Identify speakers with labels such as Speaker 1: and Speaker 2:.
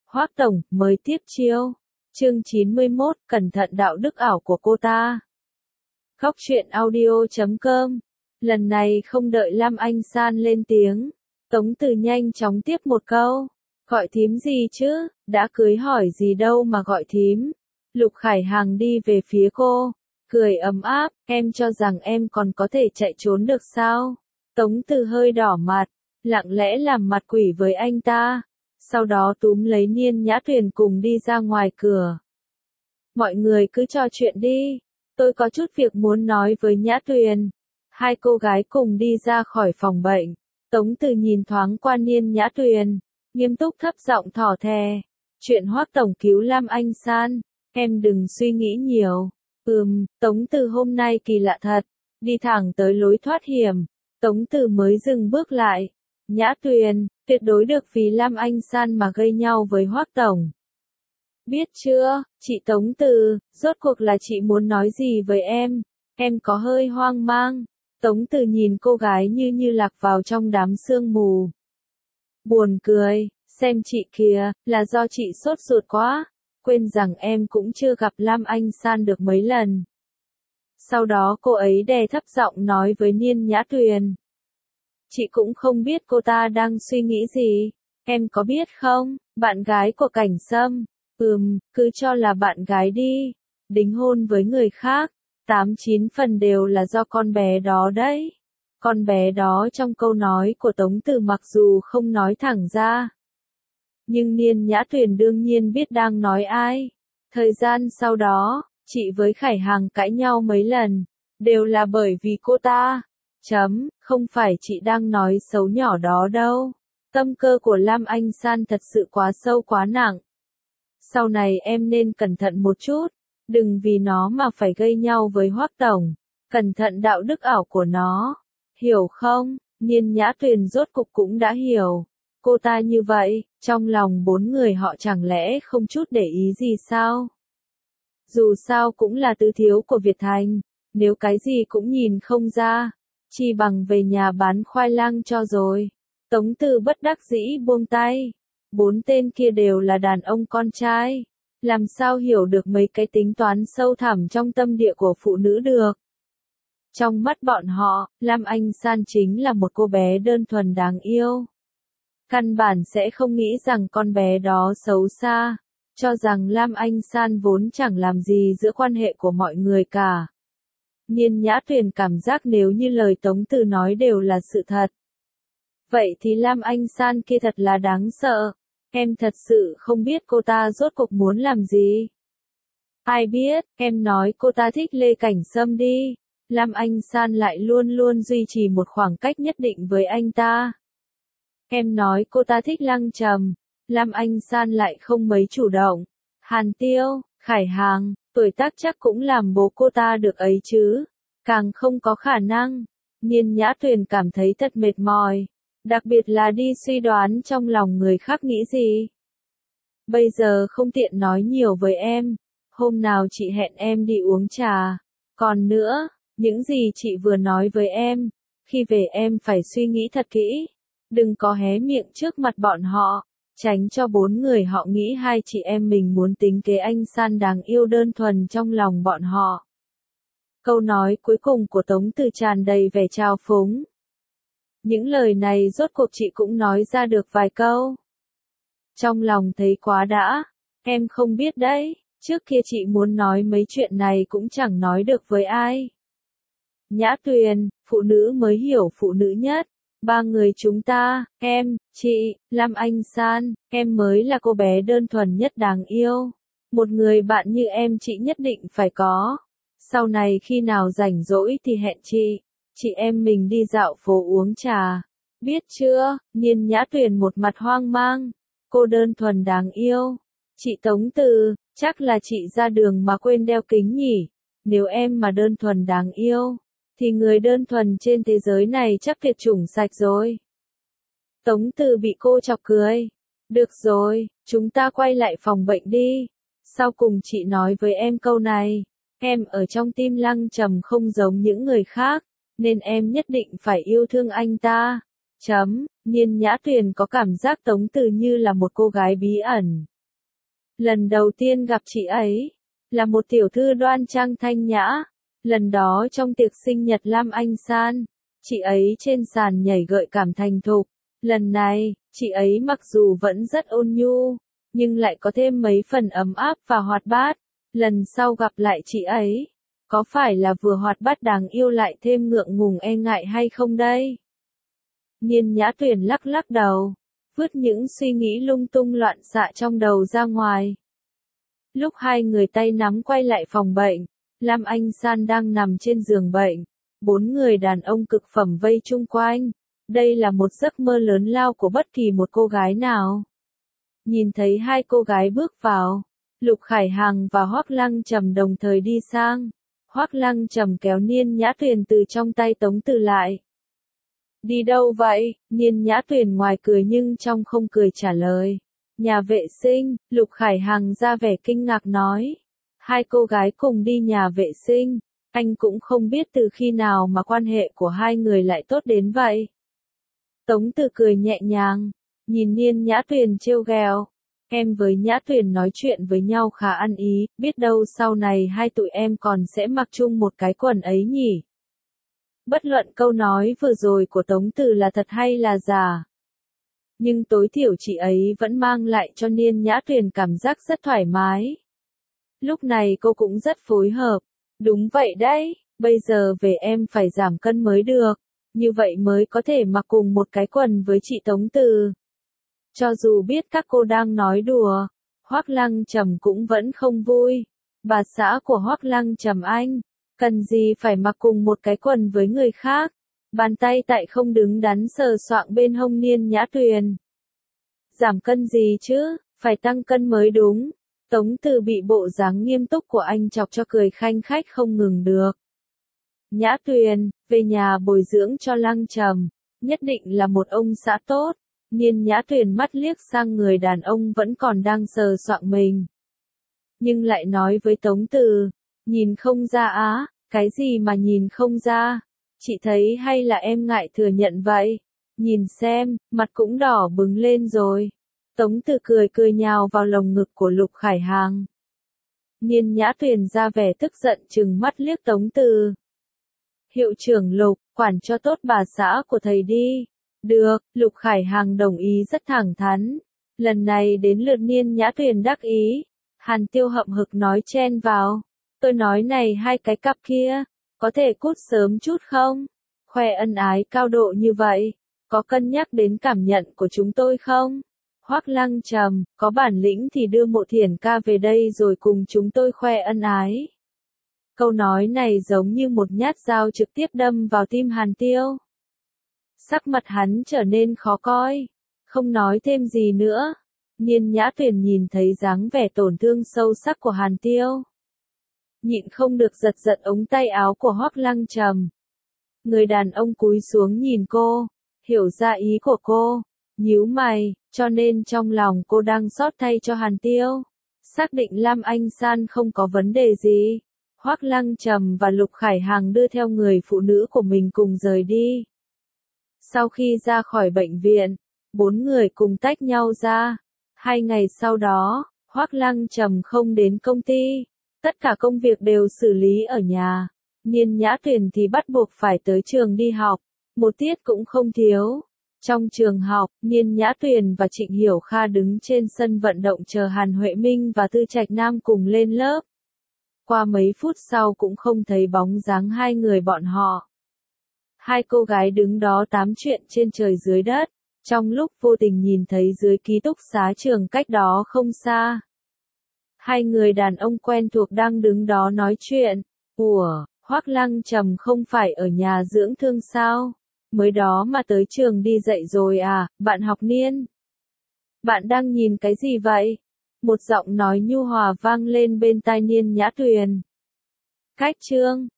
Speaker 1: Hoác Tổng, mới tiếp chiêu. Chương 91, cẩn thận đạo đức ảo của cô ta. Góc truyện audio.com. Lần này không đợi Lam Anh San lên tiếng, Tống Từ nhanh chóng tiếp một câu. Gọi thím gì chứ, đã cưới hỏi gì đâu mà gọi thím. Lục Khải Hằng đi về phía cô, cười ấm áp, em cho rằng em còn có thể chạy trốn được sao? Tống Từ hơi đỏ mặt, lặng lẽ làm mặt quỷ với anh ta, sau đó túm lấy Niên Nhã Tuyền cùng đi ra ngoài cửa. Mọi người cứ trò chuyện đi, tôi có chút việc muốn nói với Nhã Tuyền. Hai cô gái cùng đi ra khỏi phòng bệnh, Tống Từ nhìn thoáng qua Niên Nhã Tuyền, nghiêm túc thấp giọng thỏ thè. Chuyện Hoác Tổng cứu Lam Anh San, em đừng suy nghĩ nhiều. Tống Từ hôm nay kỳ lạ thật, đi thẳng tới lối thoát hiểm, Tống Từ mới dừng bước lại. Nhã Tuyền, tuyệt đối được vì Lam Anh San mà gây nhau với Hoác Tổng. Biết chưa, chị Tống Từ, rốt cuộc là chị muốn nói gì với em có hơi hoang mang. Tống Từ nhìn cô gái như lạc vào trong đám sương mù. Buồn cười, xem chị kìa, là do chị sốt ruột quá, quên rằng em cũng chưa gặp Lam Anh San được mấy lần. Sau đó cô ấy đè thấp giọng nói với Niên Nhã Tuyền. Chị cũng không biết cô ta đang suy nghĩ gì, em có biết không, bạn gái của Cảnh Sâm, cứ cho là bạn gái đi, đính hôn với người khác, 8-9 phần đều là do con bé đó đấy. Con bé đó trong câu nói của Tống Từ mặc dù không nói thẳng ra, nhưng Niên Nhã Tuyền đương nhiên biết đang nói ai. Thời gian sau đó, chị với Khải Hằng cãi nhau mấy lần, đều là bởi vì cô ta. Không phải chị đang nói xấu nhỏ đó đâu. Tâm cơ của Lam Anh San thật sự quá sâu quá nặng. Sau này em nên cẩn thận một chút, đừng vì nó mà phải gây nhau với Hoác Tổng. Cẩn thận đạo đức ảo của nó. Hiểu không? Niên Nhã Tuyền rốt cục cũng đã hiểu. Cô ta như vậy, trong lòng bốn người họ chẳng lẽ không chút để ý gì sao? Dù sao cũng là tứ thiếu của Việt Thành, nếu cái gì cũng nhìn không ra, chi bằng về nhà bán khoai lang cho rồi. Tống Từ bất đắc dĩ buông tay. 4 tên kia đều là đàn ông con trai, làm sao hiểu được mấy cái tính toán sâu thẳm trong tâm địa của phụ nữ được. Trong mắt bọn họ, Lam Anh San chính là một cô bé đơn thuần đáng yêu. Căn bản sẽ không nghĩ rằng con bé đó xấu xa, cho rằng Lam Anh San vốn chẳng làm gì giữa quan hệ của mọi người cả. Niên Nhã Tuyền cảm giác nếu như lời Tống Từ nói đều là sự thật, vậy thì Lam Anh San kia thật là đáng sợ. Em thật sự không biết cô ta rốt cuộc muốn làm gì. Ai biết, em nói cô ta thích Lê Cảnh Sâm đi. Lam Anh San lại luôn luôn duy trì một khoảng cách nhất định với anh ta. Em nói cô ta thích Lăng Trầm. Lam Anh San lại không mấy chủ động. Hàn Tiêu, Khải Hằng, tuổi tác chắc cũng làm bố cô ta được ấy chứ. Càng không có khả năng. Niên Nhã Tuyền cảm thấy thật mệt mỏi. Đặc biệt là đi suy đoán trong lòng người khác nghĩ gì. Bây giờ không tiện nói nhiều với em. Hôm nào chị hẹn em đi uống trà. Còn nữa, những gì chị vừa nói với em, khi về em phải suy nghĩ thật kỹ. Đừng có hé miệng trước mặt bọn họ, tránh cho bốn người họ nghĩ hai chị em mình muốn tính kế anh San đáng yêu đơn thuần trong lòng bọn họ. Câu nói cuối cùng của Tống Từ tràn đầy vẻ trào phúng. Những lời này rốt cuộc chị cũng nói ra được vài câu. Trong lòng thấy quá đã, em không biết đấy, trước kia chị muốn nói mấy chuyện này cũng chẳng nói được với ai. Nhã Tuyền, phụ nữ mới hiểu phụ nữ nhất. 3 người chúng ta, em, chị, Lam Anh San, em mới là cô bé đơn thuần nhất đáng yêu. Một người bạn như em chị nhất định phải có. Sau này khi nào rảnh rỗi thì hẹn chị em mình đi dạo phố uống trà. Biết chưa? Niên Nhã Tuyền một mặt hoang mang. Cô đơn thuần đáng yêu. Chị Tống Từ, chắc là chị ra đường mà quên đeo kính nhỉ? Nếu em mà đơn thuần đáng yêu, thì người đơn thuần trên thế giới này chắc tuyệt chủng sạch rồi. Tống Từ bị cô chọc cười. Được rồi, chúng ta quay lại phòng bệnh đi. Sau cùng chị nói với em câu này. Em ở trong tim Lăng Trầm không giống những người khác, nên em nhất định phải yêu thương anh ta. Niên Nhã Tuyền có cảm giác Tống Từ như là một cô gái bí ẩn. Lần đầu tiên gặp chị ấy, là một tiểu thư đoan trang thanh nhã. Lần đó trong tiệc sinh nhật Lam Anh San, chị ấy trên sàn nhảy gợi cảm thành thục. Lần này, chị ấy mặc dù vẫn rất ôn nhu, nhưng lại có thêm mấy phần ấm áp và hoạt bát. Lần sau gặp lại chị ấy, có phải là vừa hoạt bát đáng yêu lại thêm ngượng ngùng e ngại hay không đây? Nhiên Nhã Tuyền lắc lắc đầu, vứt những suy nghĩ lung tung loạn xạ trong đầu ra ngoài. Lúc hai người tay nắm quay lại phòng bệnh, Lam Anh San đang nằm trên giường bệnh. 4 người đàn ông cực phẩm vây chung quanh. Đây là một giấc mơ lớn lao của bất kỳ một cô gái nào. Nhìn thấy hai cô gái bước vào, Lục Khải Hằng và Hoắc Lăng Trầm đồng thời đi sang. Hoắc Lăng Trầm kéo Nhiên Nhã Tuyền từ trong tay Tống Từ lại. Đi đâu vậy? Nhiên Nhã Tuyền ngoài cười nhưng trong không cười trả lời. Nhà vệ sinh, Lục Khải Hằng ra vẻ kinh ngạc nói. Hai cô gái cùng đi nhà vệ sinh, anh cũng không biết từ khi nào mà quan hệ của hai người lại tốt đến vậy. Tống Từ cười nhẹ nhàng, nhìn Nhiên Nhã Tuyền trêu ghẹo. Em với Nhã Tuyền nói chuyện với nhau khá ăn ý, biết đâu sau này hai tụi em còn sẽ mặc chung một cái quần ấy nhỉ. Bất luận câu nói vừa rồi của Tống Từ là thật hay là giả, nhưng tối thiểu chị ấy vẫn mang lại cho Nhiên Nhã Tuyền cảm giác rất thoải mái. Lúc này cô cũng rất phối hợp. Đúng vậy đấy, bây giờ về em phải giảm cân mới được, như vậy mới có thể mặc cùng một cái quần với chị Tống Từ. Cho dù biết các cô đang nói đùa, Hoắc Lăng Trầm cũng vẫn không vui. Bà xã của Hoắc Lăng Trầm anh, cần gì phải mặc cùng một cái quần với người khác. Bàn tay tại không đứng đắn sờ soạng bên hông Nhiên Nhã Tuyền. Giảm cân gì chứ, phải tăng cân mới đúng. Tống Từ bị bộ dáng nghiêm túc của anh chọc cho cười khanh khách không ngừng được. Nhã Tuyền, về nhà bồi dưỡng cho Lăng Trầm, nhất định là một ông xã tốt. Nhiên Nhã Tuyền mắt liếc sang người đàn ông vẫn còn đang sờ soạng mình. Nhưng lại nói với Tống Từ, nhìn không ra á, cái gì mà nhìn không ra, chị thấy hay là em ngại thừa nhận vậy, nhìn xem, mặt cũng đỏ bừng lên rồi. Tống Từ cười cười nhào vào lồng ngực của Lục Khải Hằng. Nhiên Nhã Tuyền ra vẻ tức giận trừng mắt liếc Tống Từ. Hiệu trưởng Lục, quản cho tốt bà xã của thầy đi. Được, Lục Khải Hằng đồng ý rất thẳng thắn. Lần này đến lượt Nhiên Nhã Tuyền đắc ý. Hàn Tiêu hậm hực nói chen vào. Tôi nói này hai cái cặp kia, có thể cút sớm chút không? Khoe ân ái cao độ như vậy, có cân nhắc đến cảm nhận của chúng tôi không? Hoắc Lăng Trầm, có bản lĩnh thì đưa Mộ Thiển ca về đây rồi cùng chúng tôi khoe ân ái. Câu nói này giống như một nhát dao trực tiếp đâm vào tim Hàn Tiêu. Sắc mặt hắn trở nên khó coi, không nói thêm gì nữa. Nhiên Nhã Tuyền nhìn thấy dáng vẻ tổn thương sâu sắc của Hàn Tiêu, nhịn không được giật giật ống tay áo của Hoắc Lăng Trầm. Người đàn ông cúi xuống nhìn cô, hiểu ra ý của cô, nhíu mày, cho nên trong lòng cô đang xót thay cho Hàn Tiêu. Xác định Lam Anh San không có vấn đề gì, Hoắc Lăng Trầm và Lục Khải Hằng đưa theo người phụ nữ của mình cùng rời đi. Sau khi ra khỏi bệnh viện, 4 người cùng tách nhau ra. 2 ngày sau đó, Hoắc Lăng Trầm không đến công ty, tất cả công việc đều xử lý ở nhà. Nhiên Nhã Tuyền thì bắt buộc phải tới trường đi học, một tiết cũng không thiếu. Trong trường học, Nhiên Nhã Tuyền và Trịnh Hiểu Kha đứng trên sân vận động chờ Hàn Huệ Minh và Tư Trạch Nam cùng lên lớp. Qua mấy phút sau cũng không thấy bóng dáng hai người bọn họ. Hai cô gái đứng đó tám chuyện trên trời dưới đất, trong lúc vô tình nhìn thấy dưới ký túc xá trường cách đó không xa. Hai người đàn ông quen thuộc đang đứng đó nói chuyện. Ủa, Hoắc Lăng Trầm không phải ở nhà dưỡng thương sao? Mới đó mà tới trường đi dạy rồi à, bạn học Niên? Bạn đang nhìn cái gì vậy? Một giọng nói nhu hòa vang lên bên tai Nhiên Nhã Tuyền. Cách chương